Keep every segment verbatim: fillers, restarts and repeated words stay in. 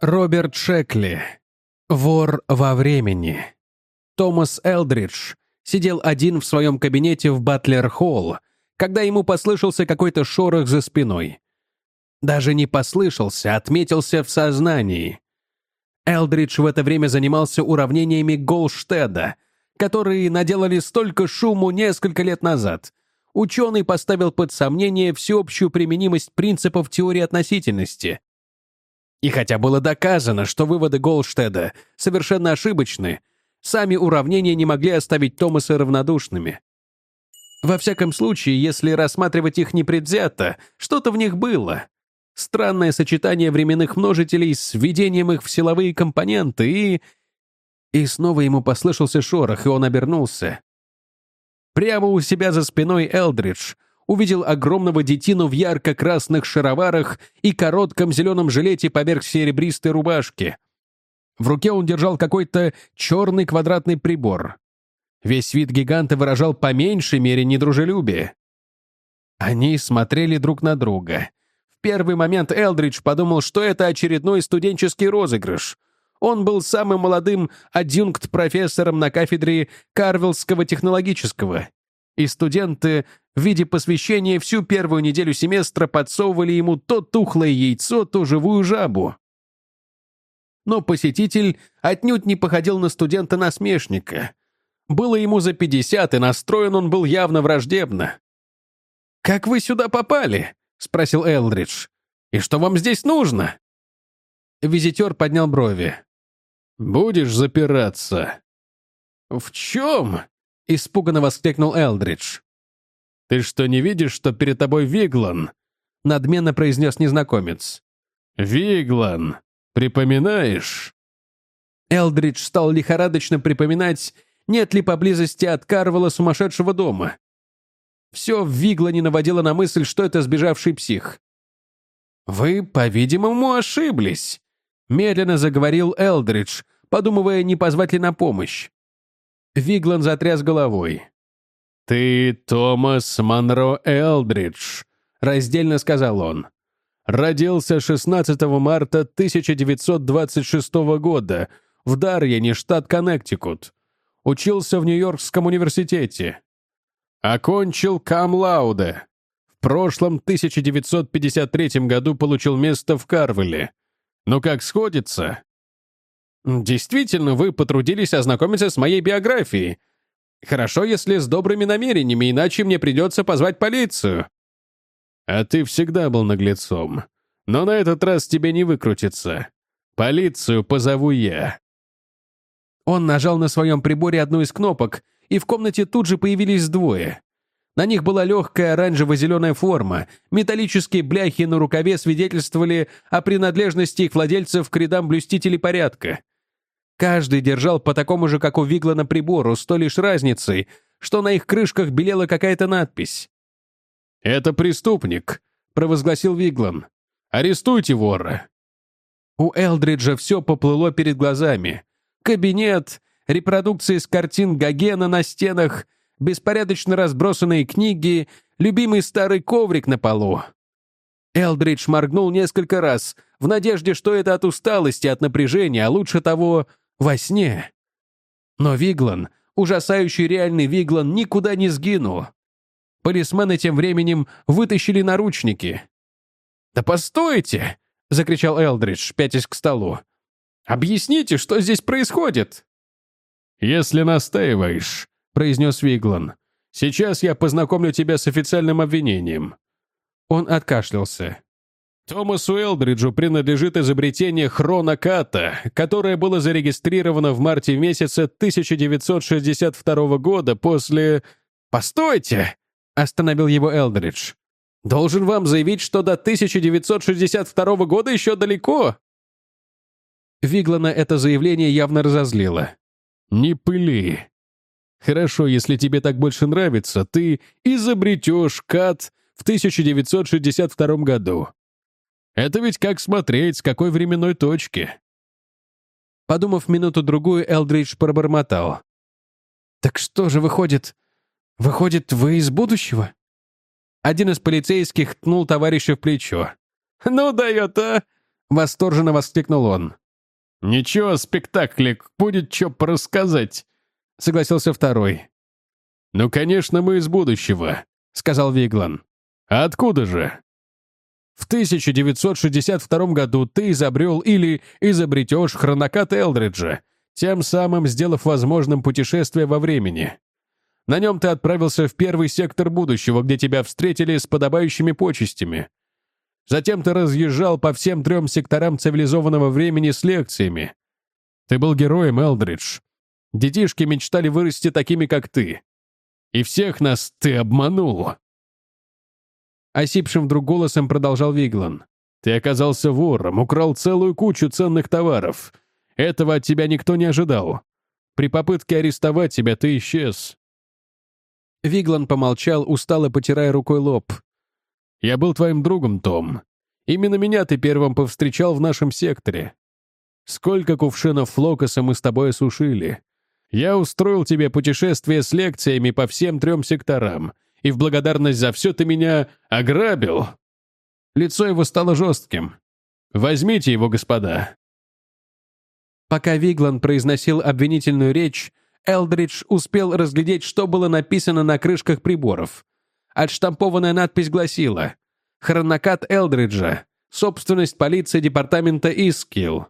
Роберт Шекли. Вор во времени. Томас Элдридж сидел один в своем кабинете в Батлер-Холл, когда ему послышался какой-то шорох за спиной. Даже не послышался, отметился в сознании. Элдридж в это время занимался уравнениями Голштеда, которые наделали столько шуму несколько лет назад. Ученый поставил под сомнение всеобщую применимость принципов теории относительности. И хотя было доказано, что выводы Голштеда совершенно ошибочны, сами уравнения не могли оставить Томаса равнодушными. Во всяком случае, если рассматривать их непредвзято, что-то в них было. Странное сочетание временных множителей с введением их в силовые компоненты и... И снова ему послышался шорох, и он обернулся. Прямо у себя за спиной Элдридж увидел огромного детину в ярко-красных шароварах и коротком зеленом жилете поверх серебристой рубашки. В руке он держал какой-то черный квадратный прибор. Весь вид гиганта выражал по меньшей мере недружелюбие. Они смотрели друг на друга. В первый момент Элдридж подумал, что это очередной студенческий розыгрыш. Он был самым молодым адъюнкт-профессором на кафедре Карвиллского технологического. И студенты в виде посвящения всю первую неделю семестра подсовывали ему то тухлое яйцо, то живую жабу. Но посетитель отнюдь не походил на студента-насмешника. Было ему за пятьдесят, и настроен он был явно враждебно. «Как вы сюда попали?» — спросил Элдридж. «И что вам здесь нужно?» Визитер поднял брови. «Будешь запираться?» «В чем?» — испуганно воскликнул Элдридж. «Ты что, не видишь, что перед тобой Виглан?» — надменно произнес незнакомец. «Виглан, припоминаешь?» Элдридж стал лихорадочно припоминать, нет ли поблизости от Карвелла сумасшедшего дома. Все в Виглане наводило на мысль, что это сбежавший псих. «Вы, по-видимому, ошиблись», — медленно заговорил Элдридж, подумывая, не позвать ли на помощь. Виглан затряс головой. «Ты Томас Монро Элдридж», — раздельно сказал он. «Родился шестнадцатого марта тысяча девятьсот двадцать шестого года в Дарьяне, штат Коннектикут. Учился в Нью-Йоркском университете. Окончил кам-лауде. В прошлом тысяча девятьсот пятьдесят третьем году получил место в Карвелле. Ну как сходится?» «Действительно, вы потрудились ознакомиться с моей биографией. Хорошо, если с добрыми намерениями, иначе мне придется позвать полицию». «А ты всегда был наглецом. Но на этот раз тебе не выкрутиться. Полицию позову я». Он нажал на своем приборе одну из кнопок, и в комнате тут же появились двое. На них была легкая оранжево-зеленая форма, металлические бляхи на рукаве свидетельствовали о принадлежности их владельцев к рядам блюстителей порядка. Каждый держал по такому же, как у Виглана, прибору, с той лишь разницей, что на их крышках белела какая-то надпись. «Это преступник», — провозгласил Виглан. «Арестуйте вора». У Элдриджа все поплыло перед глазами. Кабинет, репродукции с картин Гогена на стенах, беспорядочно разбросанные книги, любимый старый коврик на полу. Элдридж моргнул несколько раз, в надежде, что это от усталости, от напряжения, а лучше того, во сне. Но Виглан, ужасающий реальный Виглан, никуда не сгинул. Полисмены тем временем вытащили наручники. «Да постойте!» — закричал Элдридж, пятясь к столу. «Объясните, что здесь происходит?» «Если настаиваешь», — произнес Виглан, — «сейчас я познакомлю тебя с официальным обвинением». Он откашлялся. Томасу Элдриджу принадлежит изобретение хроноката, которое было зарегистрировано в марте месяце тысяча девятьсот шестьдесят второго года после... «Постойте!» — остановил его Элдридж. «Должен вам заявить, что до тысяча девятьсот шестьдесят второго года еще далеко». Виглана это заявление явно разозлило. «Не пыли. Хорошо, если тебе так больше нравится, ты изобретешь кат в тысяча девятьсот шестьдесят втором году. Это ведь как смотреть, с какой временной точки». Подумав минуту-другую, Элдридж пробормотал. «Так что же выходит? Выходит, вы из будущего?» Один из полицейских ткнул товарища в плечо. «Ну дает, а!» — Восторженно воскликнул он. «Ничего, спектаклик, будет что порассказать», — согласился второй. «Ну, конечно, мы из будущего», — сказал Виглан. «А откуда же?» «В тысяча девятьсот шестьдесят втором году ты изобрел или изобретешь хронокат Элдриджа, тем самым сделав возможным путешествие во времени. На нем ты отправился в первый сектор будущего, где тебя встретили с подобающими почестями. Затем ты разъезжал по всем трем секторам цивилизованного времени с лекциями. Ты был героем, Элдридж. Детишки мечтали вырасти такими, как ты. И всех нас ты обманул». Осипшим вдруг голосом продолжал Виглан. «Ты оказался вором, украл целую кучу ценных товаров. Этого от тебя никто не ожидал. При попытке арестовать тебя ты исчез». Виглан помолчал, устало потирая рукой лоб. «Я был твоим другом, Том. Именно меня ты первым повстречал в нашем секторе. Сколько кувшинов флокоса мы с тобой осушили. Я устроил тебе путешествие с лекциями по всем трем секторам, и в благодарность за все ты меня ограбил». Лицо его стало жестким. «Возьмите его, господа». Пока Виглан произносил обвинительную речь, Элдридж успел разглядеть, что было написано на крышках приборов. Отштампованная надпись гласила: «Хронокат Элдриджа. Собственность полиции департамента Искилл».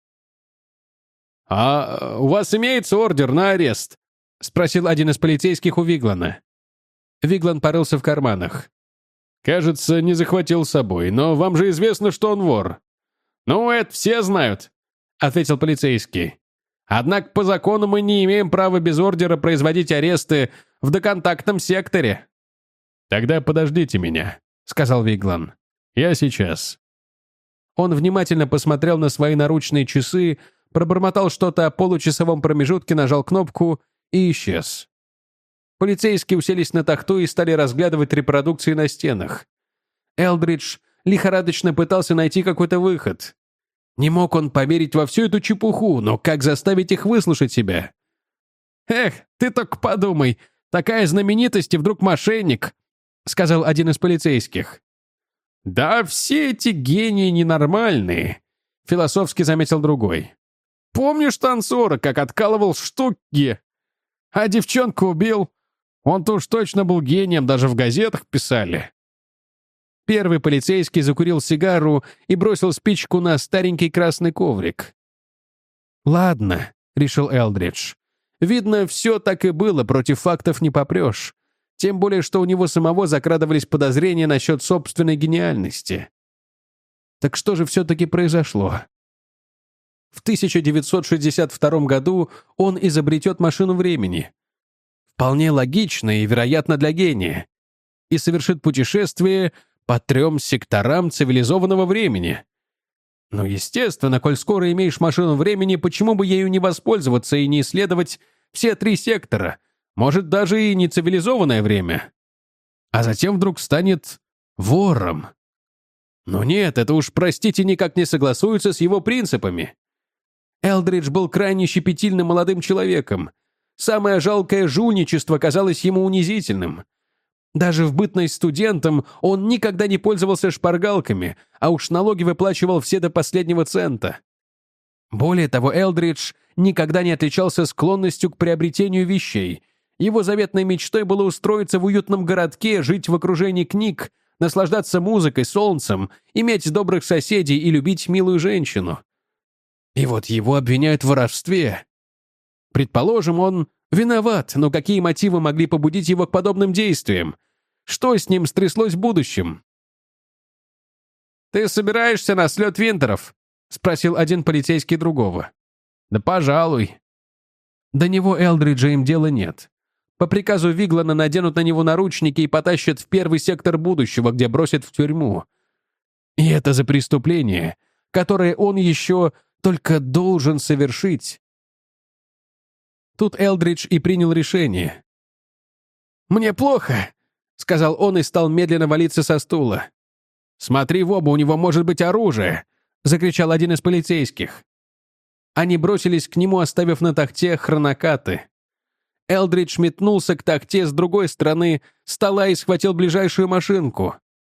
«А у вас имеется ордер на арест?» — спросил один из полицейских у Виглана. Виглан порылся в карманах. «Кажется, не захватил с собой, но вам же известно, что он вор». «Ну, это все знают», — ответил полицейский. «Однако по закону мы не имеем права без ордера производить аресты в доконтактном секторе». «Тогда подождите меня», — сказал Виглан. «Я сейчас». Он внимательно посмотрел на свои наручные часы, пробормотал что-то о получасовом промежутке, нажал кнопку и исчез. Полицейские уселись на тахту и стали разглядывать репродукции на стенах. Элдридж лихорадочно пытался найти какой-то выход. Не мог он поверить во всю эту чепуху, но как заставить их выслушать себя? «Эх, ты только подумай, такая знаменитость и вдруг мошенник», — сказал один из полицейских. «Да все эти гении ненормальные», — философски заметил другой. «Помнишь танцора, как откалывал штуки? А девчонку убил? Он-то уж точно был гением, даже в газетах писали». Первый полицейский закурил сигару и бросил спичку на старенький красный коврик. «Ладно», — решил Элдридж. «Видно, все так и было, против фактов не попрешь. Тем более, что у него самого закрадывались подозрения насчет собственной гениальности». Так что же все-таки произошло? В тысяча девятьсот шестьдесят втором году он изобретет машину времени. Вполне логично и, вероятно, для гения. И совершит путешествие по трем секторам цивилизованного времени. Ну, естественно, коль скоро имеешь машину времени, почему бы ею не воспользоваться и не исследовать все три сектора, может, даже и не цивилизованное время. А затем вдруг станет вором. Но нет, это уж, простите, никак не согласуется с его принципами. Элдридж был крайне щепетильным молодым человеком. Самое жалкое жульничество казалось ему унизительным. Даже в бытность студентом он никогда не пользовался шпаргалками, а уж налоги выплачивал все до последнего цента. Более того, Элдридж никогда не отличался склонностью к приобретению вещей. Его заветной мечтой было устроиться в уютном городке, жить в окружении книг, наслаждаться музыкой, солнцем, иметь добрых соседей и любить милую женщину. И вот его обвиняют в воровстве. Предположим, он виноват, но какие мотивы могли побудить его к подобным действиям? Что с ним стряслось в будущем? «Ты собираешься на слет Винтеров?» — спросил один полицейский другого. «Да пожалуй». До него Элдриджа им дела нет. По приказу Виглана наденут на него наручники и потащат в первый сектор будущего, где бросят в тюрьму. И это за преступление, которое он еще только должен совершить. Тут Элдридж и принял решение. «Мне плохо», — сказал он и стал медленно валиться со стула. «Смотри в оба, у него может быть оружие», — закричал один из полицейских. Они бросились к нему, оставив на тахте хронокаты. Элдридж метнулся к тахте с другой стороны стола и схватил ближайшую машинку.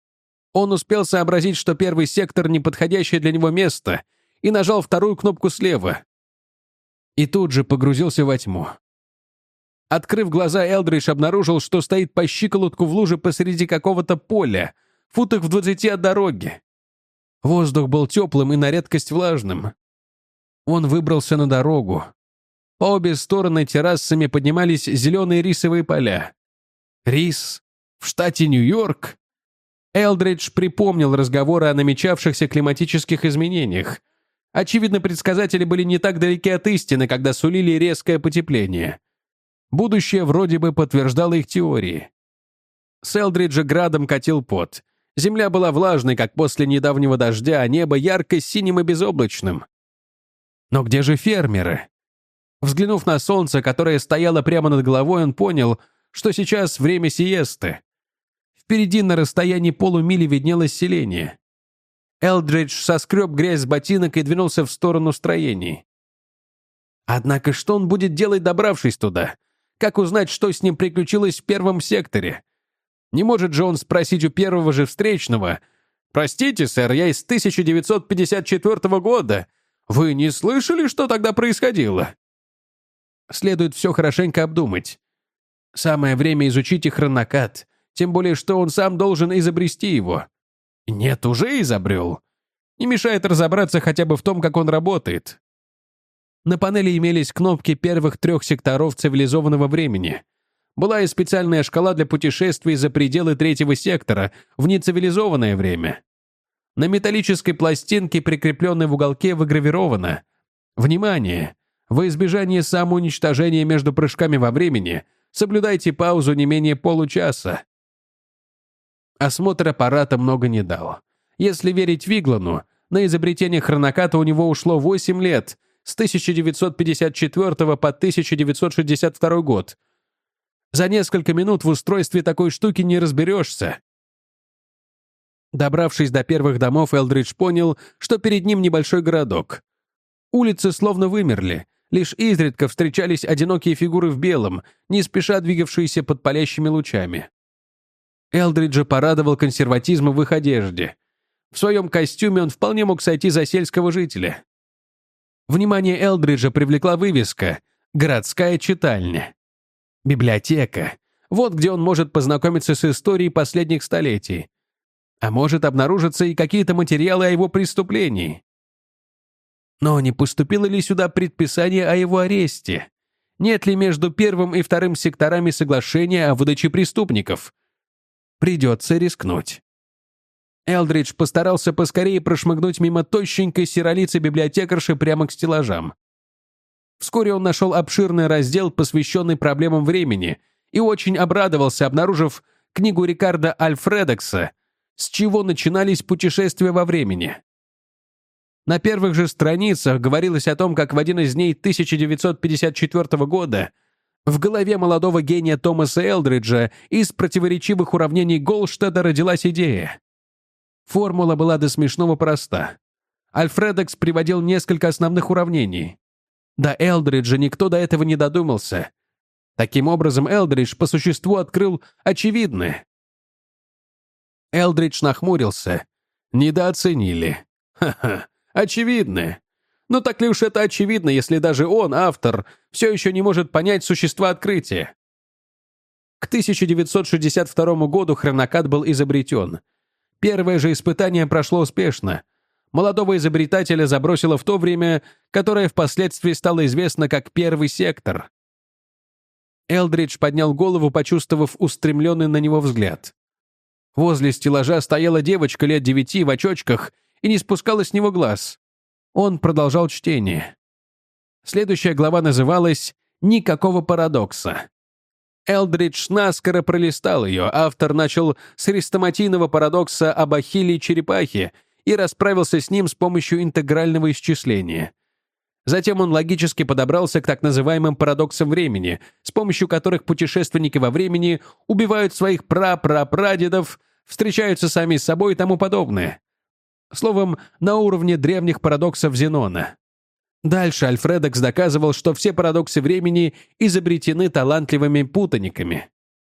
Он успел сообразить, что первый сектор — неподходящее для него место, и нажал вторую кнопку слева. И тут же погрузился во тьму. Открыв глаза, Элдридж обнаружил, что стоит по щиколотку в луже посреди какого-то поля, футах в двадцати от дороги. Воздух был теплым и на редкость влажным. Он выбрался на дорогу. По обе стороны террасами поднимались зеленые рисовые поля. Рис в штате Нью-Йорк? Элдридж припомнил разговоры о намечавшихся климатических изменениях. Очевидно, предсказатели были не так далеки от истины, когда сулили резкое потепление. Будущее вроде бы подтверждало их теории. С Элдриджа градом катил пот. Земля была влажной, как после недавнего дождя, а небо ярко-синим и безоблачным. Но где же фермеры? Взглянув на солнце, которое стояло прямо над головой, он понял, что сейчас время сиесты. Впереди на расстоянии полумили виднелось селение. Элдридж соскреб грязь с ботинок и двинулся в сторону строений. Однако что он будет делать, добравшись туда? Как узнать, что с ним приключилось в первом секторе? Не может же он спросить у первого же встречного: «Простите, сэр, я из тысяча девятьсот пятьдесят четвёртого года. Вы не слышали, что тогда происходило?» Следует все хорошенько обдумать. Самое время изучить и хронокат, тем более что он сам должен изобрести его. Нет, уже изобрел. Не мешает разобраться хотя бы в том, как он работает. На панели имелись кнопки первых трех секторов цивилизованного времени. Была и специальная шкала для путешествий за пределы третьего сектора в нецивилизованное время. На металлической пластинке, прикрепленной в уголке, выгравировано: «Внимание! Во избежание самоуничтожения между прыжками во времени соблюдайте паузу не менее получаса». Осмотр аппарата много не дал. Если верить Виглану, на изобретение хроноката у него ушло восемь лет, с тысяча девятьсот пятьдесят четвёртого по тысяча девятьсот шестьдесят второй год. За несколько минут в устройстве такой штуки не разберешься. Добравшись до первых домов, Элдридж понял, что перед ним небольшой городок. Улицы словно вымерли, лишь изредка встречались одинокие фигуры в белом, не спеша двигавшиеся под палящими лучами. Элдриджа порадовал консерватизм в их одежде. В своем костюме он вполне мог сойти за сельского жителя. Внимание Элдриджа привлекла вывеска «Городская читальня». Библиотека. Вот где он может познакомиться с историей последних столетий. А может обнаружиться и какие-то материалы о его преступлении. Но не поступило ли сюда предписание о его аресте? Нет ли между первым и вторым секторами соглашения о выдаче преступников? Придется рискнуть. Элдридж постарался поскорее прошмыгнуть мимо тощенькой серолицей библиотекарши прямо к стеллажам. Вскоре он нашел обширный раздел, посвященный проблемам времени, и очень обрадовался, обнаружив книгу Рикардо Альфредекса «С чего начинались путешествия во времени». На первых же страницах говорилось о том, как в один из дней тысяча девятьсот пятьдесят четвёртого года в голове молодого гения Томаса Элдриджа из противоречивых уравнений Голштеда родилась идея. Формула была до смешного проста. Альфредекс приводил несколько основных уравнений. До Элдриджа никто до этого не додумался. Таким образом, Элдридж по существу открыл очевидное. Элдридж нахмурился. Недооценили. Ха-ха, очевидное. Но так ли уж это очевидно, если даже он, автор, все еще не может понять существа открытия? К тысяча девятьсот шестьдесят второму году хронокат был изобретен. Первое же испытание прошло успешно. Молодого изобретателя забросило в то время, которое впоследствии стало известно как Первый сектор. Элдридж поднял голову, почувствовав устремленный на него взгляд. Возле стеллажа стояла девочка лет девяти в очочках и не спускала с него глаз. Он продолжал чтение. Следующая глава называлась «Никакого парадокса». Элдридж наскоро пролистал ее. Автор начал с хрестоматийного парадокса об Ахилле и черепахе и расправился с ним с помощью интегрального исчисления. Затем он логически подобрался к так называемым парадоксам времени, с помощью которых путешественники во времени убивают своих пра-пра-прадедов, встречаются сами с собой и тому подобное. Словом, на уровне древних парадоксов Зенона. Дальше Альфредекс доказывал, что все парадоксы времени изобретены талантливыми путаниками.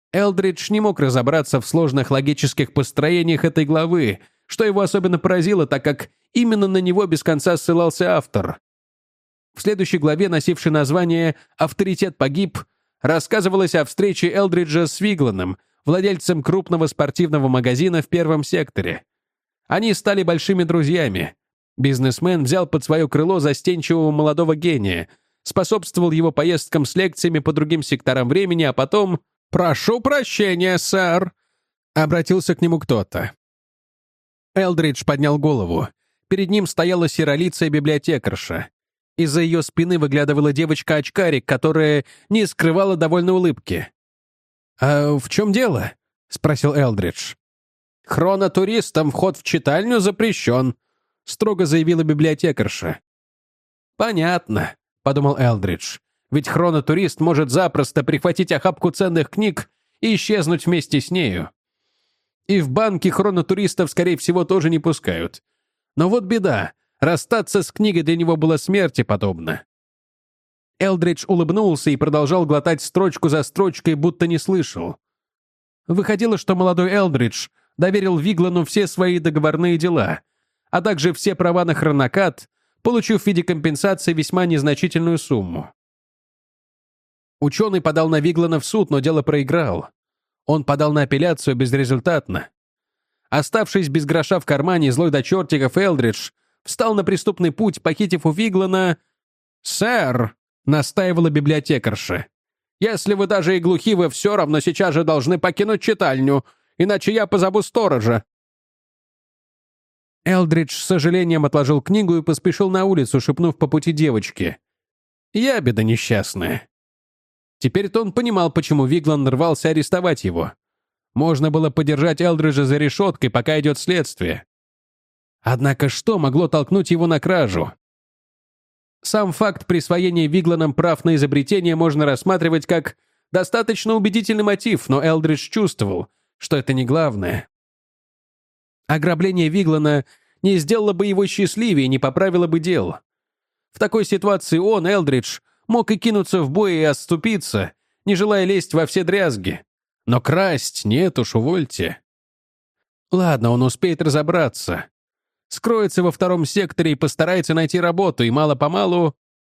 Элдридж не мог разобраться в сложных логических построениях этой главы, что его особенно поразило, так как именно на него без конца ссылался автор. В следующей главе, носившей название «Авторитет погиб», рассказывалось о встрече Элдриджа с Вигланом, владельцем крупного спортивного магазина в первом секторе. Они стали большими друзьями. Бизнесмен взял под свое крыло застенчивого молодого гения, способствовал его поездкам с лекциями по другим секторам времени, а потом «Прошу прощения, сэр», — обратился к нему кто-то. Элдридж поднял голову. Перед ним стояла серолицая библиотекарша. Из-за ее спины выглядывала девочка-очкарик, которая не скрывала довольной улыбки. «А в чем дело?» — спросил Элдридж. «Хронотуристам вход в читальню запрещен», — строго заявила библиотекарша. «Понятно», — подумал Элдридж. «Ведь хронотурист может запросто прихватить охапку ценных книг и исчезнуть вместе с нею. И в банки хронотуристов, скорее всего, тоже не пускают. Но вот беда. Расстаться с книгой для него было смерти подобно». Элдридж улыбнулся и продолжал глотать строчку за строчкой, будто не слышал. Выходило, что молодой Элдридж доверил Виглану все свои договорные дела, а также все права на хронокат, получив в виде компенсации весьма незначительную сумму. Ученый подал на Виглана в суд, но дело проиграл. Он подал на апелляцию безрезультатно. Оставшись без гроша в кармане, злой до чертиков Элдридж встал на преступный путь, похитив у Виглана... «Сэр!» — настаивала библиотекарша. «Если вы даже и глухи, вы все равно сейчас же должны покинуть читальню, иначе я позову сторожа». Элдридж с сожалением отложил книгу и поспешил на улицу, шепнув по пути девочке: «Ябеда несчастная». Теперь-то он понимал, почему Виглан рвался арестовать его. Можно было подержать Элдриджа за решеткой, пока идет следствие. Однако что могло толкнуть его на кражу? Сам факт присвоения Вигланом прав на изобретение можно рассматривать как достаточно убедительный мотив, но Элдридж чувствовал, что это не главное. Ограбление Виглана не сделало бы его счастливее, не поправило бы дел. В такой ситуации он, Элдридж, мог и кинуться в бой и отступиться, не желая лезть во все дрязги. Но красть нет уж, увольте. Ладно, он успеет разобраться. Скроется во втором секторе и постарается найти работу, и мало-помалу...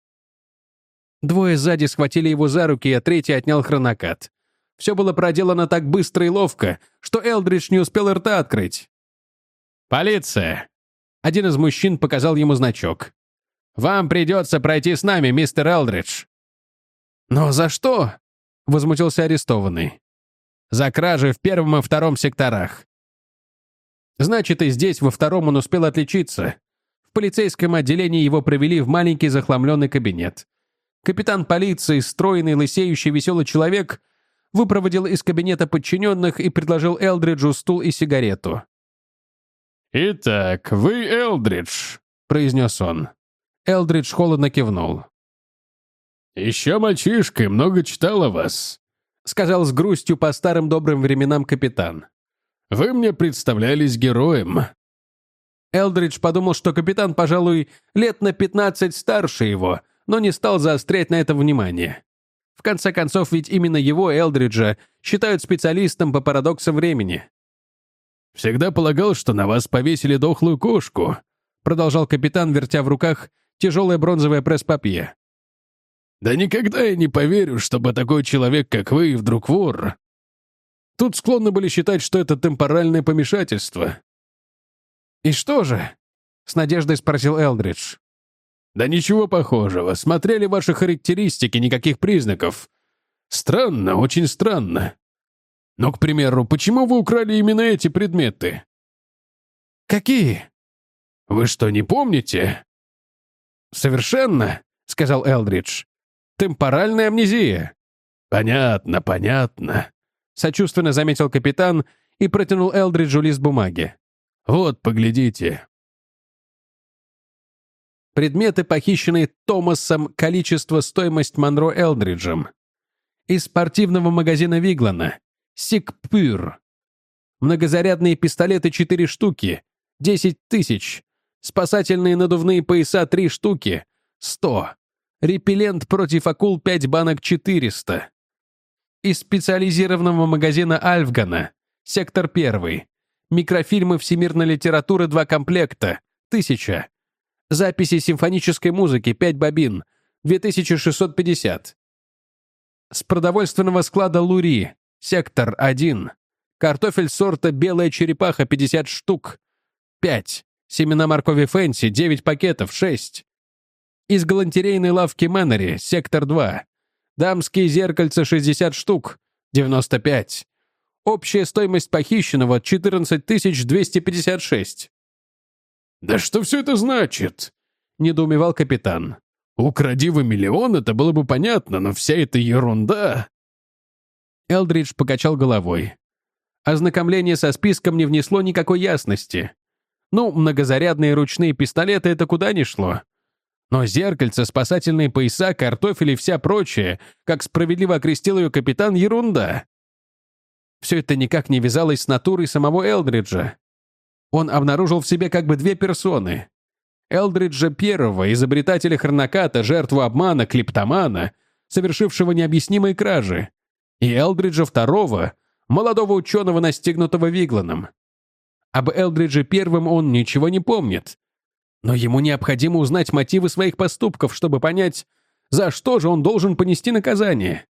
Двое сзади схватили его за руки, а третий отнял хронокат. Все было проделано так быстро и ловко, что Элдридж не успел рта открыть. «Полиция!» Один из мужчин показал ему значок. «Вам придется пройти с нами, мистер Элдридж». «Но за что?» — возмутился арестованный. «За кражи в первом и втором секторах». Значит, и здесь, во втором, он успел отличиться. В полицейском отделении его провели в маленький захламленный кабинет. Капитан полиции, стройный, лысеющий, веселый человек, выпроводил из кабинета подчиненных и предложил Элдриджу стул и сигарету. «Итак, вы Элдридж», — произнес он. Элдридж холодно кивнул. «Еще мальчишкой много читал о вас», — сказал с грустью по старым добрым временам капитан. «Вы мне представлялись героем». Элдридж подумал, что капитан, пожалуй, лет на пятнадцать старше его, но не стал заострять на это внимание. В конце концов, ведь именно его, Элдриджа, считают специалистом по парадоксам времени. «Всегда полагал, что на вас повесили дохлую кошку», — продолжал капитан, вертя в руках тяжелое бронзовое пресс-папье. «Да никогда я не поверю, чтобы такой человек, как вы, вдруг вор». Тут склонны были считать, что это темпоральное помешательство. «И что же?» — с надеждой спросил Элдридж. «Да ничего похожего. Смотрели ваши характеристики, никаких признаков. Странно, очень странно. Но, к примеру, почему вы украли именно эти предметы?» «Какие?» «Вы что, не помните?» «Совершенно», — сказал Элдридж. «Темпоральная амнезия». «Понятно, понятно», — сочувственно заметил капитан и протянул Элдриджу лист бумаги. «Вот, поглядите». Предметы, похищенные Томасом, количество, стоимость Монро Элдриджем. Из спортивного магазина Виглана. Сикпюр. Многозарядные пистолеты четыре штуки. десять тысяч. Спасательные надувные пояса три штуки. сто. Репеллент против акул пять банок четыреста. Из специализированного магазина Альфгана. Сектор первый. Микрофильмы всемирной литературы два комплекта. Тысяча. Записи симфонической музыки пять бобин. две тысячи шестьсот пятьдесят. С продовольственного склада Лури. Сектор один. Картофель сорта «Белая черепаха» пятьдесят штук. пять. Семена моркови Фэнси девять пакетов, шесть. Из галантерейной лавки Мэннери, сектор два. Дамские зеркальца шестьдесят штук, девяносто пять. Общая стоимость похищенного четырнадцать тысяч двести пятьдесят шесть. «Да что все это значит?» — недоумевал капитан. «Укради вы миллион, это было бы понятно, но вся эта ерунда...» Элдридж покачал головой. Ознакомление со списком не внесло никакой ясности. Ну, многозарядные ручные пистолеты — это куда ни шло. Но зеркальца, спасательные пояса, картофель и вся прочее, как справедливо окрестил ее капитан, ерунда. Все это никак не вязалось с натурой самого Элдриджа. Он обнаружил в себе как бы две персоны. Элдриджа первого, изобретателя хроноката, жертву обмана, клептомана, совершившего необъяснимые кражи, и Элдриджа второго, молодого ученого, настигнутого Вигланом. Об Элдридже первом он ничего не помнит. Но ему необходимо узнать мотивы своих поступков, чтобы понять, за что же он должен понести наказание.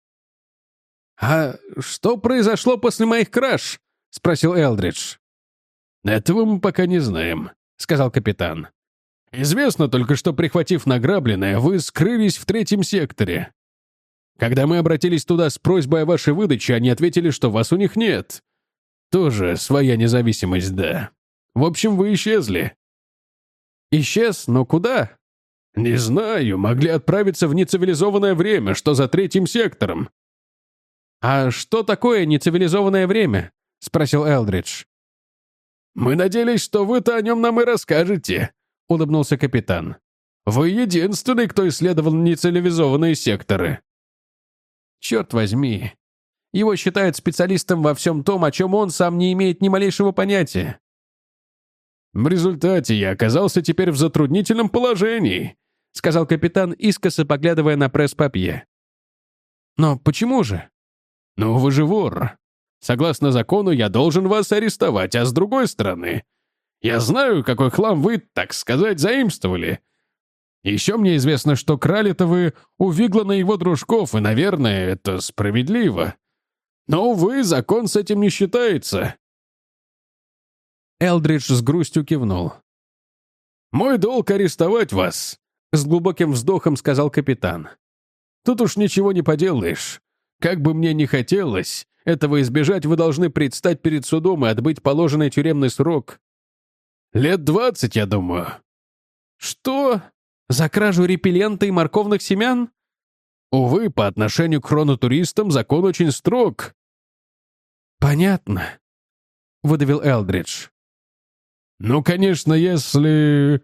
«А что произошло после моих краж?» — спросил Элдридж. «Этого мы пока не знаем», — сказал капитан. «Известно только, что, прихватив награбленное, вы скрылись в третьем секторе. Когда мы обратились туда с просьбой о вашей выдаче, они ответили, что вас у них нет. Тоже своя независимость, да. В общем, вы исчезли». «Исчез? Но куда?» «Не знаю. Могли отправиться в нецивилизованное время, что за третьим сектором». «А что такое нецивилизованное время?» — спросил Элдридж. «Мы надеялись, что вы-то о нем нам и расскажете», — улыбнулся капитан. «Вы единственный, кто исследовал нецивилизованные секторы». «Черт возьми. Его считают специалистом во всем том, о чем он сам не имеет ни малейшего понятия». «В результате я оказался теперь в затруднительном положении», — сказал капитан, искоса поглядывая на пресс-папье. «Но почему же?» «Ну, вы же вор. Согласно закону, я должен вас арестовать, а с другой стороны, я знаю, какой хлам вы, так сказать, заимствовали. Еще мне известно, что крали-то вы у Виглана и его дружков, и, наверное, это справедливо. Но, увы, закон с этим не считается». Элдридж с грустью кивнул. «Мой долг арестовать вас», — с глубоким вздохом сказал капитан. «Тут уж ничего не поделаешь. Как бы мне ни хотелось этого избежать, вы должны предстать перед судом и отбыть положенный тюремный срок. Лет двадцать, я думаю». «Что? За кражу репеллента и морковных семян?» «Увы, по отношению к хронотуристам закон очень строг». «Понятно», — выдавил Элдридж. «Ну, конечно, если...»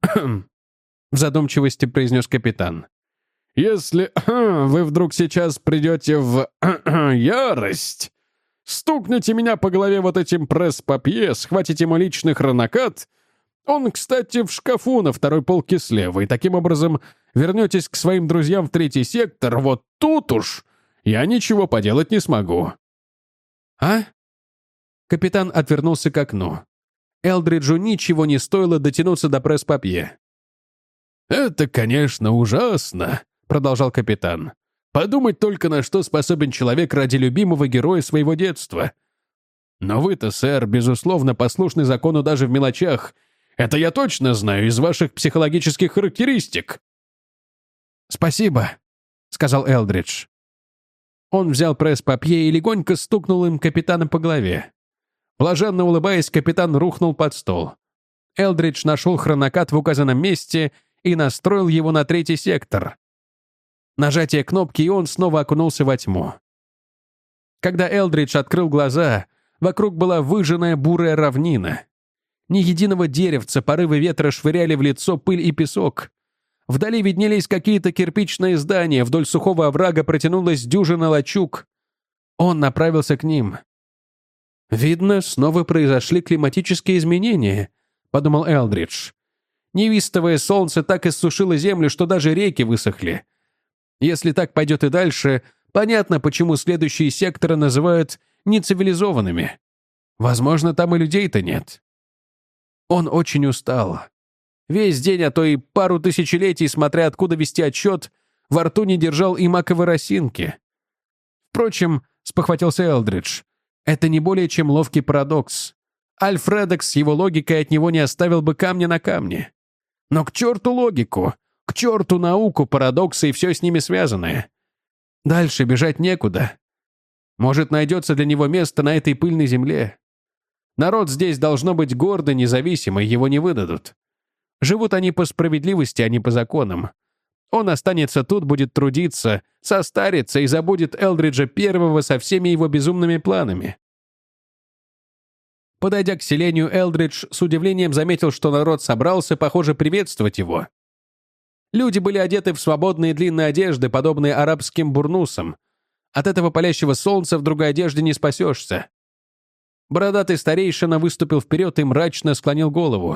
в задумчивости произнес капитан. «Если вы вдруг сейчас придете в ярость, стукните меня по голове вот этим пресс-папье, схватите мой личный хронокат, он, кстати, в шкафу на второй полке слева, и таким образом вернетесь к своим друзьям в третий сектор, вот тут уж я ничего поделать не смогу». «А?» Капитан отвернулся к окну. Элдриджу ничего не стоило дотянуться до пресс-папье. «Это, конечно, ужасно», — продолжал капитан. «Подумать только, на что способен человек ради любимого героя своего детства. Но вы-то, сэр, безусловно, послушны закону даже в мелочах. Это я точно знаю из ваших психологических характеристик». «Спасибо», — сказал Элдридж. Он взял пресс-папье и легонько стукнул им капитана по голове. Блаженно улыбаясь, капитан рухнул под стол. Элдридж нашел хронокат в указанном месте и настроил его на третий сектор. Нажатие кнопки, и он снова окунулся во тьму. Когда Элдридж открыл глаза, вокруг была выжженная бурая равнина. Ни единого деревца, порывы ветра швыряли в лицо пыль и песок. Вдали виднелись какие-то кирпичные здания, вдоль сухого оврага протянулась дюжина лачуг. Он направился к ним. «Видно, снова произошли климатические изменения», — подумал Элдридж. Неистовое солнце так иссушило землю, что даже реки высохли. Если так пойдет и дальше, Понятно, почему следующие секторы называют нецивилизованными. Возможно, там и людей-то нет. Он очень устал. Весь день, а то и пару тысячелетий, смотря откуда вести отчет, во рту не держал и маковой росинки. Впрочем, спохватился Элдридж, это не более чем ловкий парадокс. Альфредекс с его логикой от него не оставил бы камня на камне. Но к черту логику, к черту науку, парадоксы и все с ними связанное. Дальше бежать некуда. Может, найдется для него место на этой пыльной земле. Народ здесь должно быть гордо, независимый, его не выдадут. Живут они по справедливости, а не по законам. Он останется тут, будет трудиться, состарится и забудет Элдриджа Первого со всеми его безумными планами. Подойдя к селению, Элдридж с удивлением заметил, что народ собрался, похоже, приветствовать его. Люди были одеты в свободные длинные одежды, подобные арабским бурнусам. От этого палящего солнца в другой одежде не спасешься. Бородатый старейшина выступил вперед и мрачно склонил голову.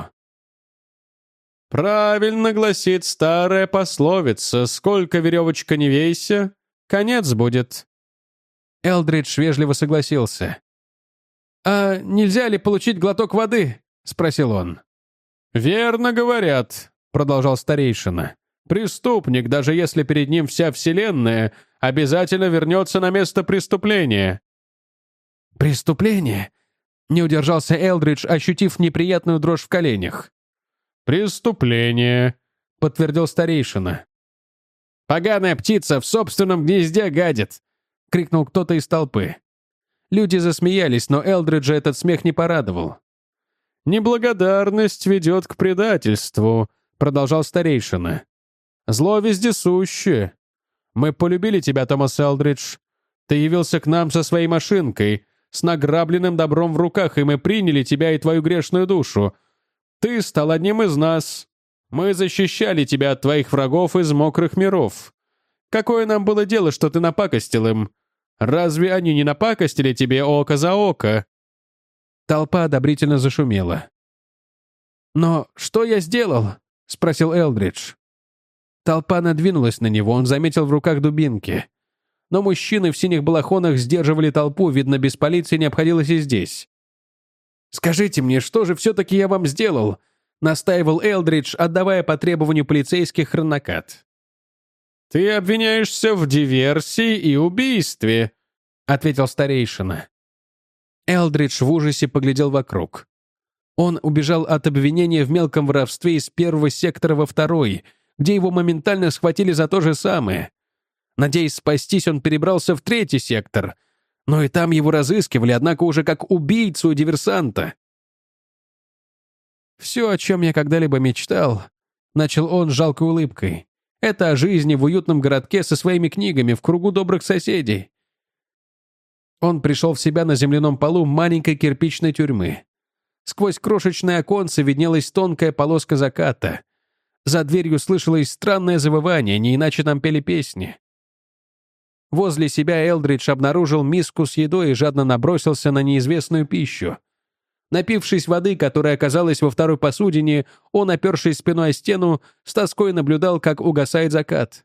«Правильно гласит старая пословица: сколько веревочка не вейся, конец будет». Элдридж вежливо согласился. «А нельзя ли получить глоток воды?» — спросил он. «Верно говорят», — продолжал старейшина. «Преступник, даже если перед ним вся вселенная, обязательно вернется на место преступления». «Преступление?» — не удержался Элдридж, ощутив неприятную дрожь в коленях. «Преступление», — подтвердил старейшина. «Поганая птица в собственном гнезде гадит!» — крикнул кто-то из толпы. Люди засмеялись, но Элдриджа этот смех не порадовал. «Неблагодарность ведет к предательству», — продолжал старейшина. «Зло вездесущее. Мы полюбили тебя, Томас Элдридж. Ты явился к нам со своей машинкой, с награбленным добром в руках, и мы приняли тебя и твою грешную душу. Ты стал одним из нас. Мы защищали тебя от твоих врагов из мокрых миров. Какое нам было дело, что ты напакостил им? Разве они не напакостили тебе око за око?» Толпа одобрительно зашумела. «Но что я сделал?» — спросил Элдридж. Толпа надвинулась на него, он заметил в руках дубинки. Но мужчины в синих балахонах сдерживали толпу, видно, без полиции не обходилось и здесь. «Скажите мне, что же все-таки я вам сделал?» — настаивал Элдридж, отдавая по требованию полицейских хронокат. «Ты обвиняешься в диверсии и убийстве», — ответил старейшина. Элдридж в ужасе поглядел вокруг. Он убежал от обвинения в мелком воровстве из первого сектора во второй, где его моментально схватили за то же самое. Надеясь спастись, он перебрался в третий сектор, но и там его разыскивали, однако уже как убийцу и диверсанта. «Все, о чем я когда-либо мечтал», — начал он с жалкой улыбкой, — «это о жизни в уютном городке со своими книгами в кругу добрых соседей». Он пришел в себя на земляном полу маленькой кирпичной тюрьмы. Сквозь крошечное оконце виднелась тонкая полоска заката. За дверью слышалось странное завывание, не иначе там пели песни. Возле себя Элдридж обнаружил миску с едой и жадно набросился на неизвестную пищу. Напившись воды, которая оказалась во второй посудине, он, опершись спиной о стену, с тоской наблюдал, как угасает закат.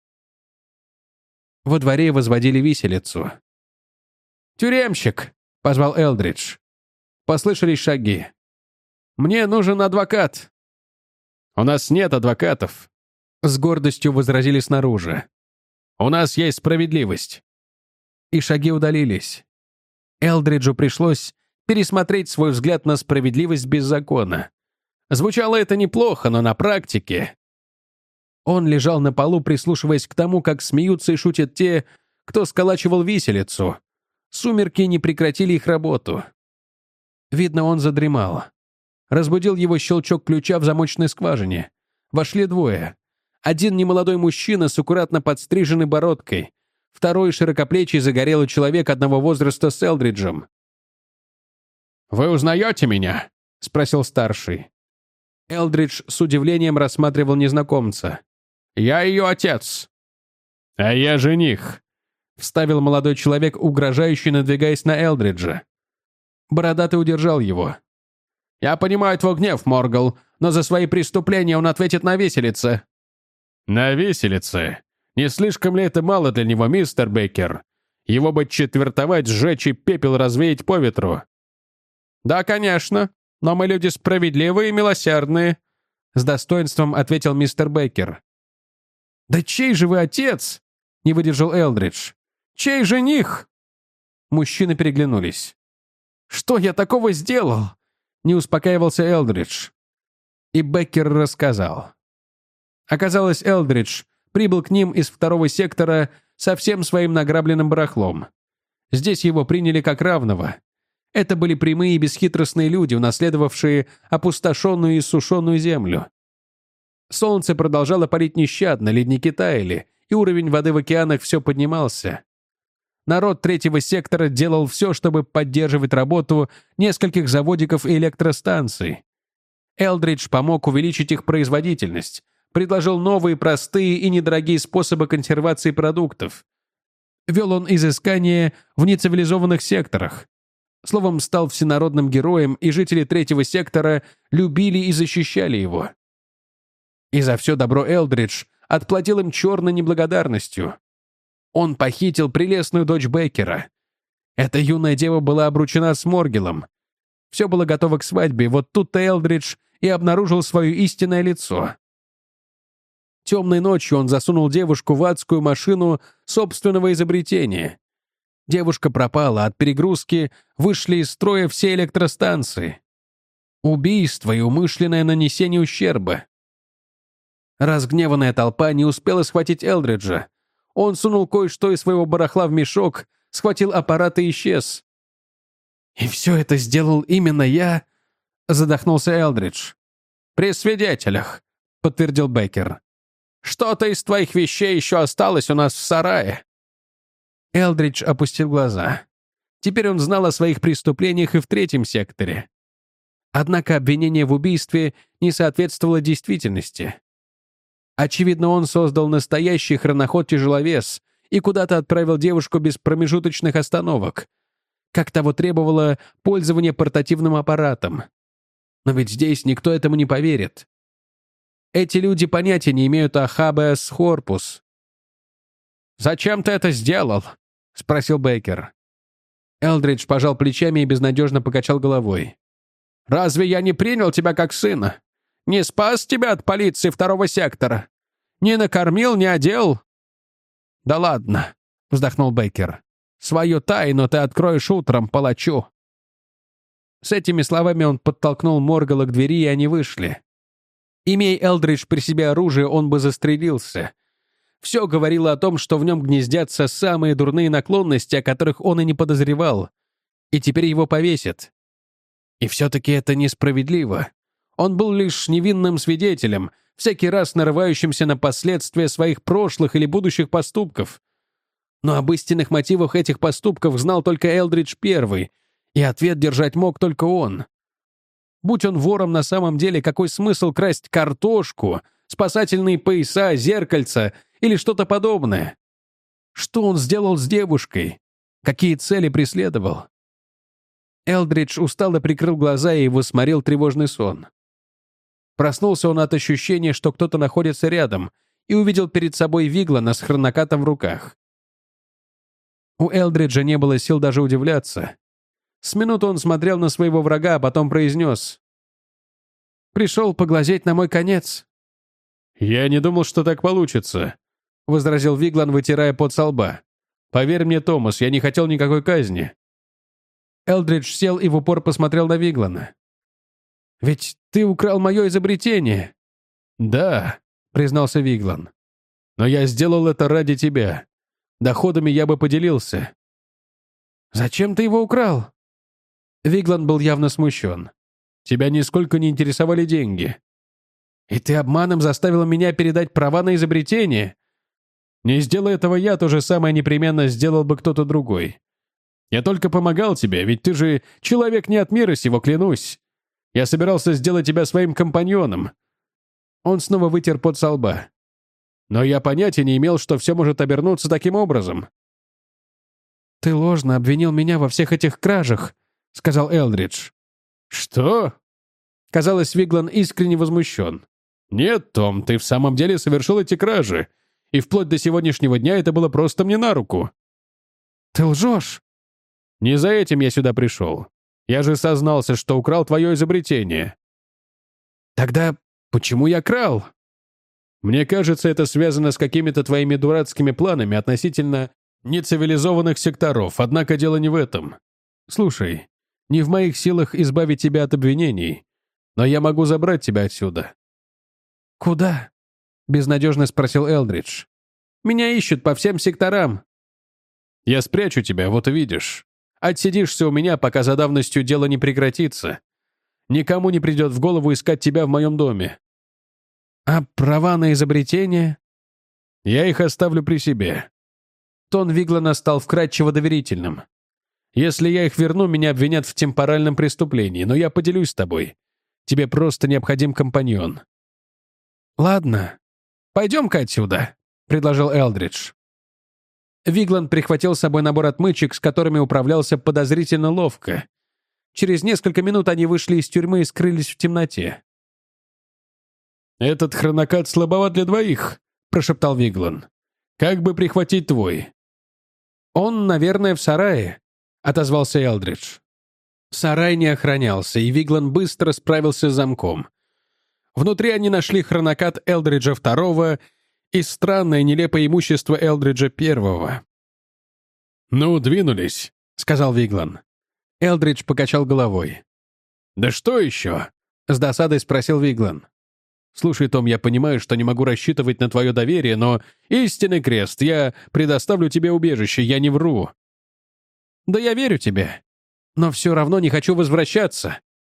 Во дворе возводили виселицу. «Тюремщик!» — позвал Элдридж. Послышались шаги. «Мне нужен адвокат!» «У нас нет адвокатов!» — с гордостью возразили снаружи. «У нас есть справедливость!» И шаги удалились. Элдриджу пришлось пересмотреть свой взгляд на справедливость без закона. Звучало это неплохо, но на практике... Он лежал на полу, прислушиваясь к тому, как смеются и шутят те, кто сколачивал виселицу. Сумерки не прекратили их работу. Видно, он задремал. Разбудил его щелчок ключа в замочной скважине. Вошли двое. Один немолодой мужчина с аккуратно подстриженной бородкой. Второй широкоплечий загорелый человек одного возраста с Элдриджем. «Вы узнаете меня?» — спросил старший. Элдридж с удивлением рассматривал незнакомца. «Я ее отец». «А я жених», — вставил молодой человек, угрожающе надвигаясь на Элдриджа. Бородатый удержал его. «Я понимаю твой гнев, Моргал, но за свои преступления он ответит на виселице». «На виселице? Не слишком ли это мало для него, мистер Бейкер? Его бы четвертовать, сжечь и пепел развеять по ветру». «Да, конечно, но мы люди справедливые и милосердные», — с достоинством ответил мистер Бейкер. «Да чей же вы отец?» — не выдержал Элдридж. «Чей жених?» Мужчины переглянулись. «Что я такого сделал?» — не успокаивался Элдридж. И Беккер рассказал. Оказалось, Элдридж прибыл к ним из второго сектора со всем своим награбленным барахлом. Здесь его приняли как равного. Это были прямые и бесхитростные люди, унаследовавшие опустошенную и иссушенную землю. Солнце продолжало палить нещадно, ледники таяли, и уровень воды в океанах все поднимался. Народ третьего сектора делал все, чтобы поддерживать работу нескольких заводиков и электростанций. Элдридж помог увеличить их производительность, предложил новые простые и недорогие способы консервации продуктов. Вел он изыскания в нецивилизованных секторах. Словом, стал всенародным героем, и жители третьего сектора любили и защищали его. И за все добро Элдридж отплатил им черной неблагодарностью. Он похитил прелестную дочь Беккера. Эта юная дева была обручена с Моргелом. Все было готово к свадьбе, вот тут-то Элдридж и обнаружил свое истинное лицо. Темной ночью он засунул девушку в адскую машину собственного изобретения. Девушка пропала, от перегрузки вышли из строя все электростанции. Убийство и умышленное нанесение ущерба. Разгневанная толпа не успела схватить Элдриджа. Он сунул кое-что из своего барахла в мешок, схватил аппарат и исчез. «И все это сделал именно я?» — задохнулся Элдридж. «При свидетелях», — подтвердил Беккер. «Что-то из твоих вещей еще осталось у нас в сарае». Элдридж опустил глаза. Теперь он знал о своих преступлениях и в третьем секторе. Однако обвинение в убийстве не соответствовало действительности. Очевидно, он создал настоящий хроноход-тяжеловес и куда-то отправил девушку без промежуточных остановок, как того требовало пользование портативным аппаратом. Но ведь здесь никто этому не поверит. Эти люди понятия не имеют о хабеас корпус. «Зачем ты это сделал?» — спросил Бейкер. Элдридж пожал плечами и безнадежно покачал головой. «Разве я не принял тебя как сына? Не спас тебя от полиции второго сектора? Не накормил, не одел?» «Да ладно», — вздохнул Бейкер. «Свою тайну ты откроешь утром, палачу». С этими словами он подтолкнул Моргала к двери, и они вышли. Имея Элдридж при себе оружие, он бы застрелился. Все говорило о том, что в нем гнездятся самые дурные наклонности, о которых он и не подозревал. И теперь его повесят. И все-таки это несправедливо. Он был лишь невинным свидетелем, всякий раз нарывающимся на последствия своих прошлых или будущих поступков. Но об истинных мотивах этих поступков знал только Элдридж первый, и ответ держать мог только он. Будь он вором на самом деле, какой смысл красть картошку, спасательные пояса, зеркальца или что-то подобное? Что он сделал с девушкой? Какие цели преследовал? Элдридж устало прикрыл глаза, и его сморил тревожный сон. Проснулся он от ощущения, что кто-то находится рядом, и увидел перед собой Виглана с хронокатом в руках. У Элдриджа не было сил даже удивляться. С минуту он смотрел на своего врага, а потом произнес: «Пришел поглазеть на мой конец». «Я не думал, что так получится», — возразил Виглан, вытирая пот со лба. «Поверь мне, Томас, я не хотел никакой казни». Элдридж сел и в упор посмотрел на Виглана. «Ведь ты украл мое изобретение». «Да», — признался Виглан. «Но я сделал это ради тебя. Доходами я бы поделился». «Зачем ты его украл?» Виглан был явно смущен. «Тебя нисколько не интересовали деньги». «И ты обманом заставил меня передать права на изобретение?» «Не сделай этого я, то же самое непременно сделал бы кто-то другой. Я только помогал тебе, ведь ты же человек не от мира сего, клянусь. Я собирался сделать тебя своим компаньоном». Он снова вытер пот со лба. «Но я понятия не имел, что все может обернуться таким образом». «Ты ложно обвинил меня во всех этих кражах», — сказал Элдридж. «Что?» Казалось, Виглан искренне возмущен. «Нет, Том, ты в самом деле совершил эти кражи. И вплоть до сегодняшнего дня это было просто мне на руку. Ты лжешь? Не за этим я сюда пришел. Я же сознался, что украл твое изобретение. Тогда почему я крал? Мне кажется, это связано с какими-то твоими дурацкими планами относительно нецивилизованных секторов, однако дело не в этом. Слушай, не в моих силах избавить тебя от обвинений, но я могу забрать тебя отсюда». «Куда?» — безнадежно спросил Элдридж. «Меня ищут по всем секторам». «Я спрячу тебя, вот увидишь. Отсидишься у меня, пока за давностью дело не прекратится. Никому не придет в голову искать тебя в моем доме». «А права на изобретение?» «Я их оставлю при себе». Тон Виглана стал вкрадчиво доверительным. «Если я их верну, меня обвинят в темпоральном преступлении, но я поделюсь с тобой. Тебе просто необходим компаньон». «Ладно, пойдем-ка отсюда», — предложил Элдридж. Виглан прихватил с собой набор отмычек, с которыми управлялся подозрительно ловко. Через несколько минут они вышли из тюрьмы и скрылись в темноте. «Этот хронокат слабоват для двоих», — прошептал Виглан. «Как бы прихватить твой?» «Он, наверное, в сарае», — отозвался Элдридж. Сарай не охранялся, и Виглан быстро справился с замком. Внутри они нашли хронокат Элдриджа второго и странное нелепое имущество Элдриджа первого. «Ну, двинулись», — сказал Виглан. Элдридж покачал головой. «Да что еще?» — с досадой спросил Виглан. «Слушай, Том, я понимаю, что не могу рассчитывать на твое доверие, но истинный крест, я предоставлю тебе убежище, я не вру». «Да я верю тебе, но все равно не хочу возвращаться».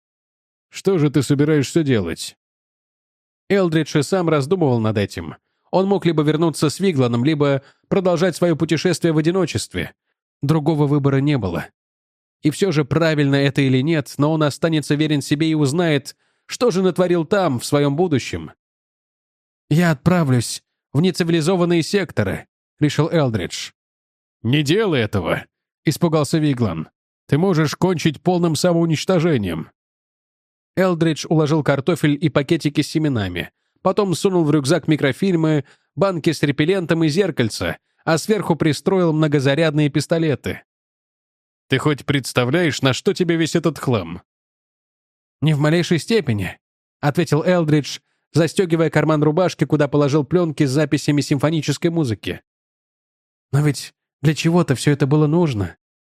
«Что же ты собираешься делать?» Элдридж и сам раздумывал над этим. Он мог либо вернуться с Вигланом, либо продолжать свое путешествие в одиночестве. Другого выбора не было. И все же, правильно это или нет, но он останется верен себе и узнает, что же натворил там, в своем будущем. «Я отправлюсь в нецивилизованные секторы», — решил Элдридж. «Не делай этого», — испугался Виглан. «Ты можешь кончить полным самоуничтожением». Элдридж уложил картофель и пакетики с семенами, потом сунул в рюкзак микрофильмы, банки с репеллентом и зеркальца, а сверху пристроил многозарядные пистолеты. «Ты хоть представляешь, на что тебе весь этот хлам?» «Не в малейшей степени», — ответил Элдридж, застегивая карман рубашки, куда положил пленки с записями симфонической музыки. «Но ведь для чего-то все это было нужно».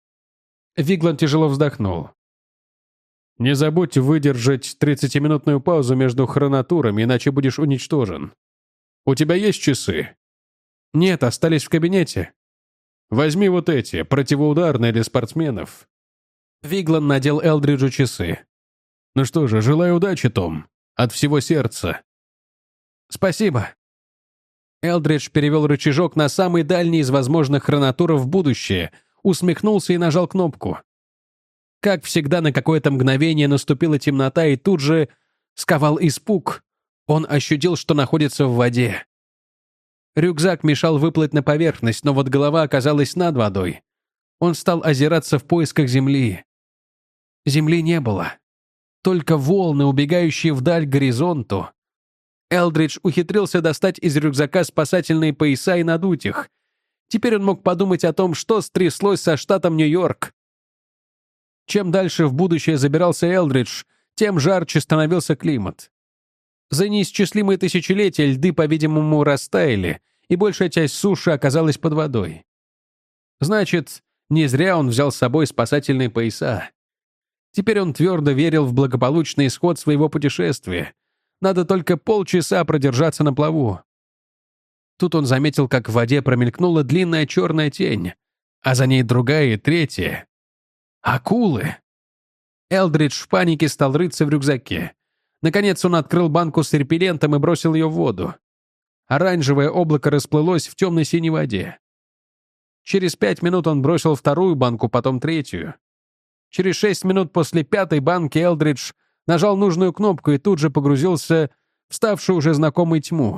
Виглан тяжело вздохнул. «Не забудь выдержать тридцатиминутную паузу между хронотурами, иначе будешь уничтожен. У тебя есть часы?» «Нет, остались в кабинете». «Возьми вот эти, противоударные для спортсменов». Виглан надел Элдриджу часы. «Ну что же, желаю удачи, Том. От всего сердца». «Спасибо». Элдридж перевел рычажок на самый дальний из возможных хронотуров в будущее, усмехнулся и нажал кнопку. Как всегда, на какое-то мгновение наступила темнота, и тут же сковал испуг. Он ощутил, что находится в воде. Рюкзак мешал выплыть на поверхность, но вот голова оказалась над водой. Он стал озираться в поисках земли. Земли не было. Только волны, убегающие вдаль к горизонту. Элдридж ухитрился достать из рюкзака спасательные пояса и надуть их. Теперь он мог подумать о том, что стряслось со штатом Нью-Йорк. Чем дальше в будущее забирался Элдридж, тем жарче становился климат. За неисчислимые тысячелетия льды, по-видимому, растаяли, и большая часть суши оказалась под водой. Значит, не зря он взял с собой спасательные пояса. Теперь он твердо верил в благополучный исход своего путешествия. Надо только полчаса продержаться на плаву. Тут он заметил, как в воде промелькнула длинная черная тень, а за ней другая и третья. Акулы! Элдридж в панике стал рыться в рюкзаке. Наконец он открыл банку с репеллентом и бросил ее в воду. Оранжевое облако расплылось в темной синей воде. Через пять минут он бросил вторую банку, потом третью. Через шесть минут после пятой банки Элдридж нажал нужную кнопку и тут же погрузился в ставшую уже знакомой тьму.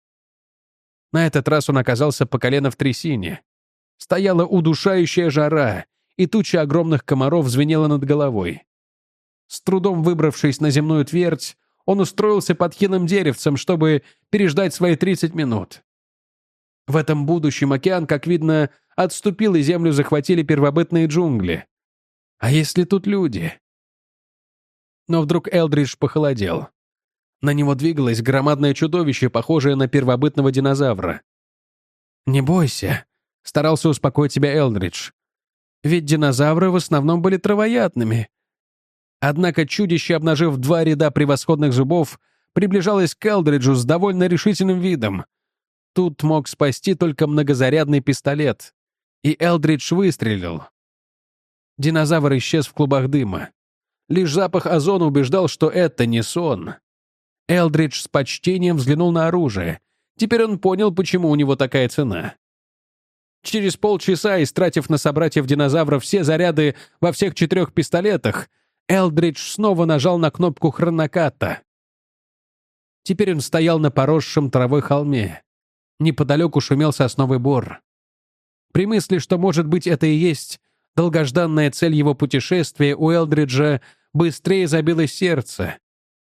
На этот раз он оказался по колено в трясине. Стояла удушающая жара, и туча огромных комаров звенела над головой. С трудом выбравшись на земную твердь, он устроился под хилым деревцем, чтобы переждать свои тридцать минут. В этом будущем океан, как видно, отступил, и землю захватили первобытные джунгли. А если тут люди? Но вдруг Элдридж похолодел. На него двигалось громадное чудовище, похожее на первобытного динозавра. «Не бойся», — старался успокоить себя Элдридж. «Ведь динозавры в основном были травоядными». Однако чудище, обнажив два ряда превосходных зубов, приближалось к Элдриджу с довольно решительным видом. Тут мог спасти только многозарядный пистолет. И Элдридж выстрелил. Динозавр исчез в клубах дыма. Лишь запах озона убеждал, что это не сон. Элдридж с почтением взглянул на оружие. Теперь он понял, почему у него такая цена. Через полчаса, истратив на собратьев динозавров все заряды во всех четырех пистолетах, Элдридж снова нажал на кнопку хроноката. Теперь он стоял на поросшем травой холме. Неподалеку шумел сосновый бор. При мысли, что, может быть, это и есть долгожданная цель его путешествия, у Элдриджа быстрее забилось сердце.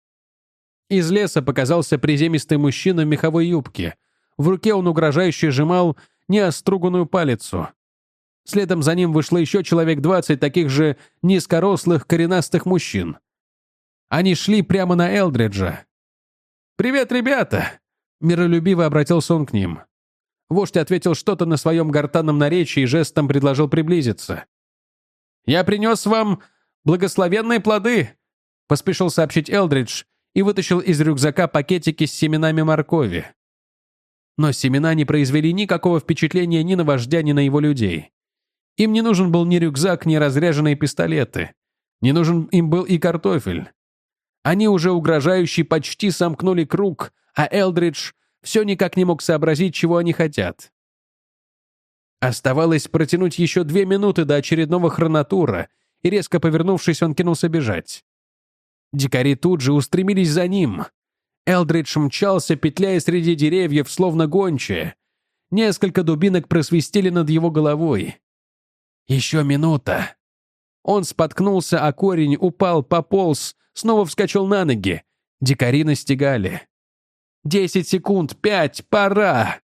Из леса показался приземистый мужчина в меховой юбке. В руке он угрожающе сжимал неоструганную палицу. Следом за ним вышло еще человек двадцать таких же низкорослых коренастых мужчин. Они шли прямо на Элдриджа. «Привет, ребята!» — миролюбиво обратился он к ним. Вождь ответил что-то на своем гортанном наречии и жестом предложил приблизиться. «Я принес вам благословенные плоды!» — поспешил сообщить Элдридж и вытащил из рюкзака пакетики с семенами моркови. Но семена не произвели никакого впечатления ни на вождя, ни на его людей. Им не нужен был ни рюкзак, ни разряженные пистолеты. Не нужен им был и картофель. Они уже угрожающе почти сомкнули круг, а Элдридж все никак не мог сообразить, чего они хотят. Оставалось протянуть еще две минуты до очередного хронотура, и, резко повернувшись, он кинулся бежать. Дикари тут же устремились за ним. Элдридж мчался, петляя среди деревьев, словно гончая. Несколько дубинок просвистели над его головой. Еще минута. Он споткнулся о корень, упал, пополз, снова вскочил на ноги. Дикари настигали. «Десять секунд! Пять! Пора!»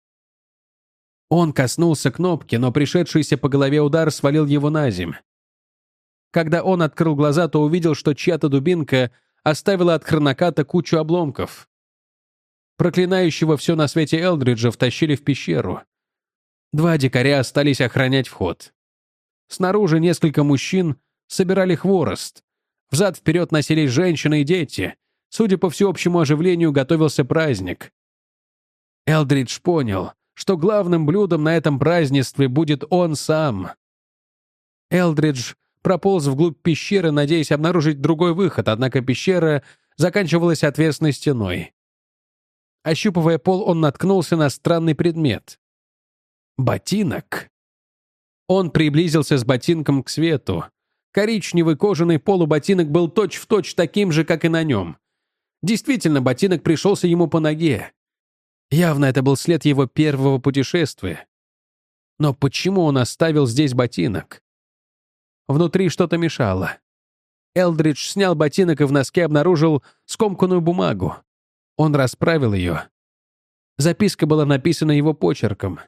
Он коснулся кнопки, но пришедшийся по голове удар свалил его на земь. Когда он открыл глаза, то увидел, что чья-то дубинка оставила от хроноката кучу обломков. Проклинающего все на свете Элдриджа втащили в пещеру. Два дикаря остались охранять вход. Снаружи несколько мужчин собирали хворост. Взад-вперед носились женщины и дети. Судя по всеобщему оживлению, готовился праздник. Элдридж понял, что главным блюдом на этом празднестве будет он сам. Элдридж прополз вглубь пещеры, надеясь обнаружить другой выход, однако пещера заканчивалась отвесной стеной. Ощупывая пол, он наткнулся на странный предмет. Ботинок. Он приблизился с ботинком к свету. Коричневый кожаный полуботинок был точь-в-точь таким же, как и на нем. Действительно, ботинок пришелся ему по ноге. Явно это был след его первого путешествия. Но почему он оставил здесь ботинок? Внутри что-то мешало. Элдридж снял ботинок и в носке обнаружил скомканную бумагу. Он расправил ее. Записка была написана его почерком.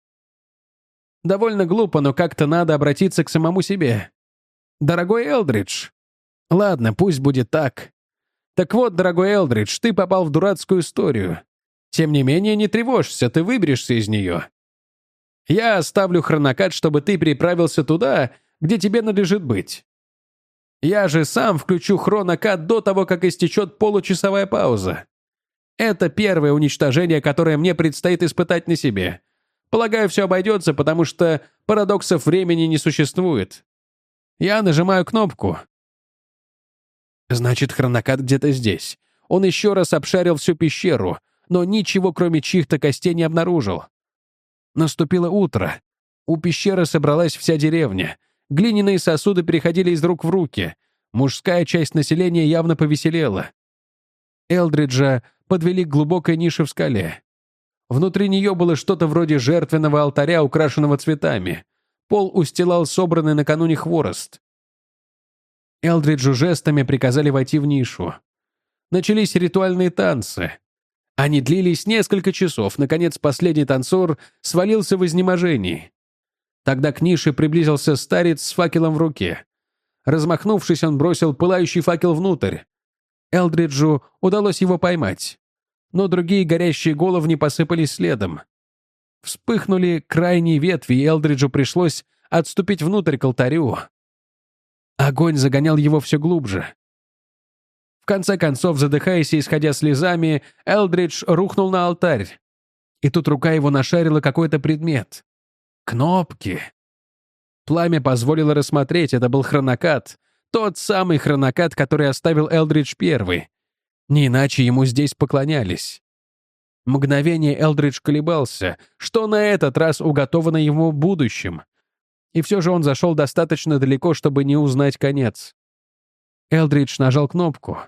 Довольно глупо, но как-то надо обратиться к самому себе. «Дорогой Элдридж». Ладно, пусть будет так. Так вот, дорогой Элдридж, ты попал в дурацкую историю. Тем не менее, не тревожься, ты выберешься из нее. Я оставлю хронокат, чтобы ты переправился туда, где тебе надлежит быть. Я же сам включу хронокат до того, как истечет получасовая пауза. Это первое уничтожение, которое мне предстоит испытать на себе. Полагаю, все обойдется, потому что парадоксов времени не существует. Я нажимаю кнопку. Значит, хронокат где-то здесь. Он еще раз обшарил всю пещеру, но ничего, кроме чьих-то костей, не обнаружил. Наступило утро. У пещеры собралась вся деревня. Глиняные сосуды переходили из рук в руки. Мужская часть населения явно повеселела. Элдриджа подвели к глубокой нише в скале. Внутри нее было что-то вроде жертвенного алтаря, украшенного цветами. Пол устилал собранный накануне хворост. Элдриджу жестами приказали войти в нишу. Начались ритуальные танцы. Они длились несколько часов. Наконец, последний танцор свалился в изнеможении. Тогда к нише приблизился старец с факелом в руке. Размахнувшись, он бросил пылающий факел внутрь. Элдриджу удалось его поймать. Но другие горящие головни посыпались следом. Вспыхнули крайние ветви, и Элдриджу пришлось отступить внутрь к алтарю. Огонь загонял его все глубже. В конце концов, задыхаясь и исходя слезами, Элдридж рухнул на алтарь. И тут рука его нашарила какой-то предмет. Кнопки. Пламя позволило рассмотреть, это был хронокат. Тот самый хронокат, который оставил Элдридж первый. Не иначе ему здесь поклонялись. Мгновение Элдридж колебался, что на этот раз уготовано ему будущим. И все же он зашел достаточно далеко, чтобы не узнать конец. Элдридж нажал кнопку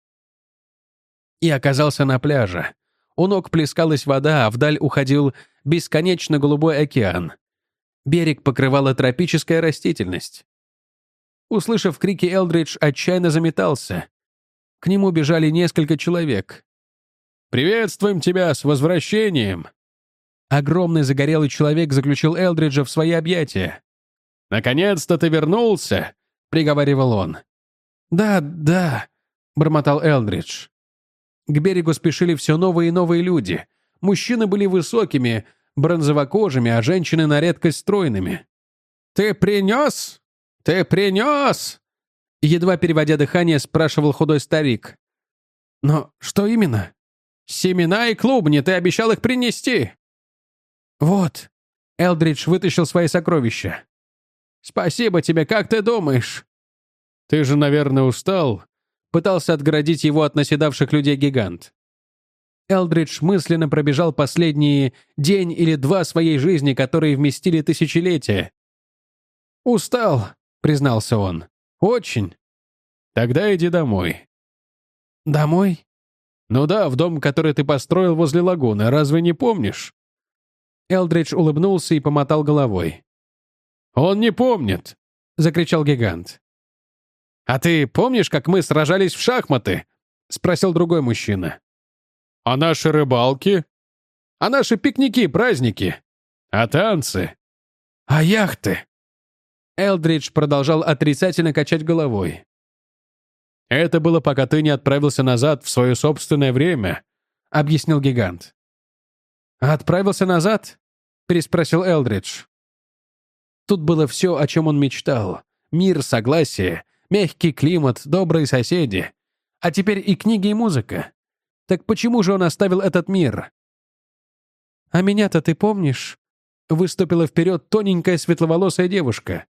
и оказался на пляже. У ног плескалась вода, а вдаль уходил бесконечно голубой океан. Берег покрывала тропическая растительность. Услышав крики, Элдридж отчаянно заметался. К нему бежали несколько человек. «Приветствуем тебя с возвращением!» Огромный загорелый человек заключил Элдриджа в свои объятия. «Наконец-то ты вернулся!» — приговаривал он. «Да, да», — бормотал Элдридж. К берегу спешили все новые и новые люди. Мужчины были высокими, бронзовокожими, а женщины на редкость стройными. «Ты принес? Ты принес?» Едва переводя дыхание, спрашивал худой старик. «Но что именно?» «Семена и клубни, ты обещал их принести!» «Вот», — Элдридж вытащил свои сокровища. «Спасибо тебе, как ты думаешь?» «Ты же, наверное, устал?» Пытался отгородить его от наседавших людей гигант. Элдридж мысленно пробежал последние день или два своей жизни, которые вместили тысячелетия. «Устал», — признался он. «Очень». «Тогда иди домой». «Домой?» «Ну да, в дом, который ты построил возле лагуны, разве не помнишь?» Элдридж улыбнулся и помотал головой. «Он не помнит!» — закричал гигант. «А ты помнишь, как мы сражались в шахматы?» — спросил другой мужчина. «А наши рыбалки? А наши пикники, праздники? А танцы? А яхты?» Элдридж продолжал отрицательно качать головой. «Это было, пока ты не отправился назад в свое собственное время», — объяснил гигант. «Отправился назад?» — переспросил Элдридж. Тут было все, о чем он мечтал. Мир, согласие, мягкий климат, добрые соседи. А теперь и книги, и музыка. Так почему же он оставил этот мир? «А меня-то ты помнишь?» — выступила вперед тоненькая светловолосая девушка.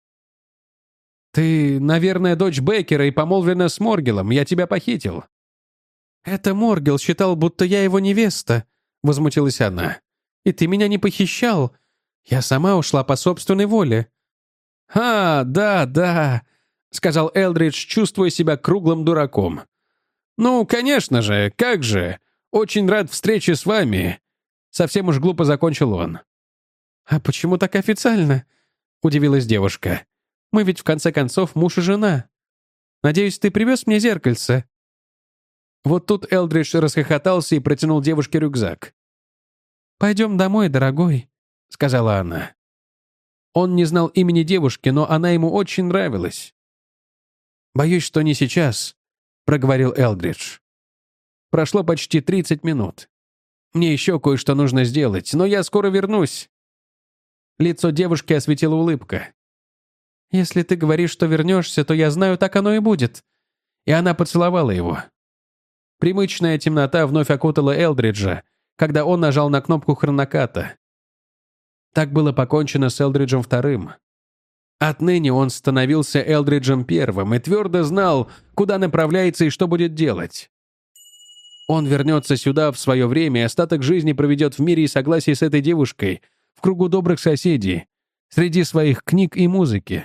«Ты, наверное, дочь Беккера и помолвлена с Моргелом. Я тебя похитил». «Это Моргел считал, будто я его невеста», — возмутилась она. «И ты меня не похищал. Я сама ушла по собственной воле». «А, да, да», — сказал Элдридж, чувствуя себя круглым дураком. «Ну, конечно же, как же. Очень рад встрече с вами». Совсем уж глупо закончил он. «А почему так официально?» — удивилась девушка. «Мы ведь в конце концов муж и жена. Надеюсь, ты привез мне зеркальце?» Вот тут Элдридж расхохотался и протянул девушке рюкзак. «Пойдем домой, дорогой», — сказала она. Он не знал имени девушки, но она ему очень нравилась. «Боюсь, что не сейчас», — проговорил Элдридж. «Прошло почти тридцать минут. Мне еще кое-что нужно сделать, но я скоро вернусь». Лицо девушки осветила улыбка. «Если ты говоришь, что вернешься, то я знаю, так оно и будет». И она поцеловала его. Примычная темнота вновь окутала Элдриджа, когда он нажал на кнопку хроноката. Так было покончено с Элдриджем вторым. Отныне он становился Элдриджем первым и твердо знал, куда направляется и что будет делать. Он вернется сюда в свое время и остаток жизни проведет в мире и согласии с этой девушкой, в кругу добрых соседей, среди своих книг и музыки.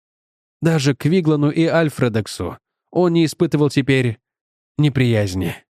Даже к Виглану и Альфредексу он не испытывал теперь неприязни.